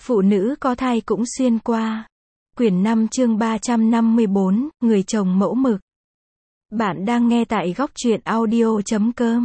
Phụ nữ có thai cũng xuyên qua. Quyển 5 chương 354, người chồng mẫu mực. Bạn đang nghe tại góc truyện audio.com.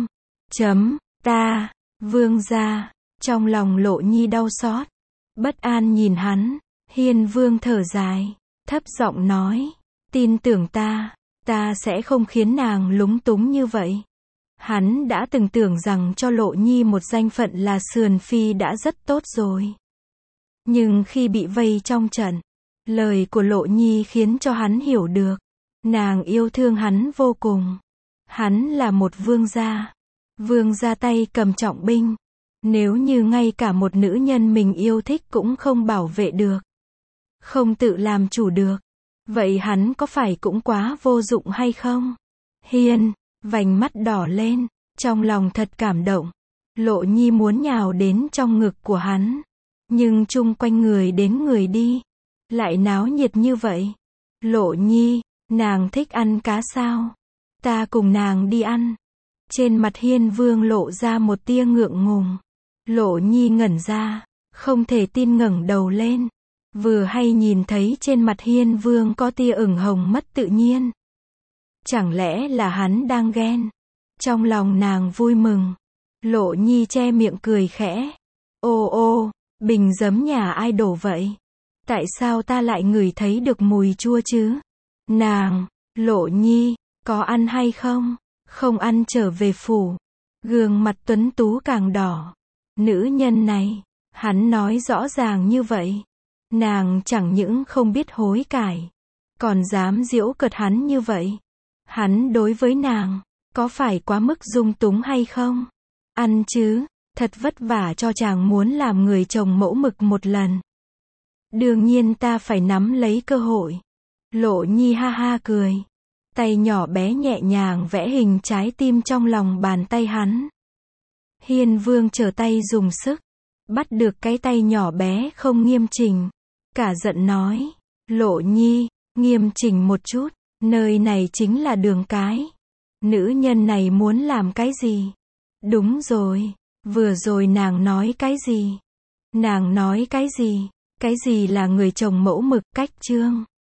Ta, Vương gia. Trong lòng Lộ Nhi đau xót, bất an nhìn hắn. Hiên Vương thở dài, thấp giọng nói, tin tưởng ta sẽ không khiến nàng lúng túng như vậy. Hắn đã từng tưởng rằng cho Lộ Nhi một danh phận là sườn phi đã rất tốt rồi. Nhưng khi bị vây trong trận, lời của Lộ Nhi khiến cho hắn hiểu được, nàng yêu thương hắn vô cùng. Hắn là một vương gia tay cầm trọng binh. Nếu như ngay cả một nữ nhân mình yêu thích cũng không bảo vệ được, không tự làm chủ được, vậy hắn có phải cũng quá vô dụng hay không? Hiên, vành mắt đỏ lên, trong lòng thật cảm động. Lộ Nhi muốn nhào đến trong ngực của hắn, nhưng chung quanh người đến người đi, lại náo nhiệt như vậy. Lộ Nhi, nàng thích ăn cá sao? Ta cùng nàng đi ăn. Trên mặt Hiên Vương lộ ra một tia ngượng ngùng. Lộ Nhi ngẩn ra, không thể tin ngẩng đầu lên. Vừa hay nhìn thấy trên mặt Hiên Vương có tia ửng hồng mất tự nhiên. Chẳng lẽ là hắn đang ghen? Trong lòng nàng vui mừng. Lộ Nhi che miệng cười khẽ. Ô, bình giấm nhà ai đổ vậy? Tại sao ta lại ngửi thấy được mùi chua chứ? Lộ Nhi, có ăn hay không? Không ăn trở về phủ. Gương mặt tuấn tú càng đỏ. Nữ nhân này, hắn nói rõ ràng như vậy. Nàng chẳng những không biết hối cải, còn dám giễu cợt hắn như vậy. Hắn đối với nàng, có phải quá mức dung túng hay không? Ăn chứ, thật vất vả cho chàng muốn làm người chồng mẫu mực một lần. Đương nhiên ta phải nắm lấy cơ hội. Lộ Nhi ha ha cười. Tay nhỏ bé nhẹ nhàng vẽ hình trái tim trong lòng bàn tay hắn. Hiên Vương trở tay dùng sức, bắt được cái tay nhỏ bé không nghiêm chỉnh. Cả giận nói, Lộ Nhi, nghiêm chỉnh một chút, nơi này chính là đường cái. Nữ nhân này muốn làm cái gì? Đúng rồi, vừa rồi nàng nói cái gì? Nàng nói cái gì? Cái gì là người chồng mẫu mực? Cách chương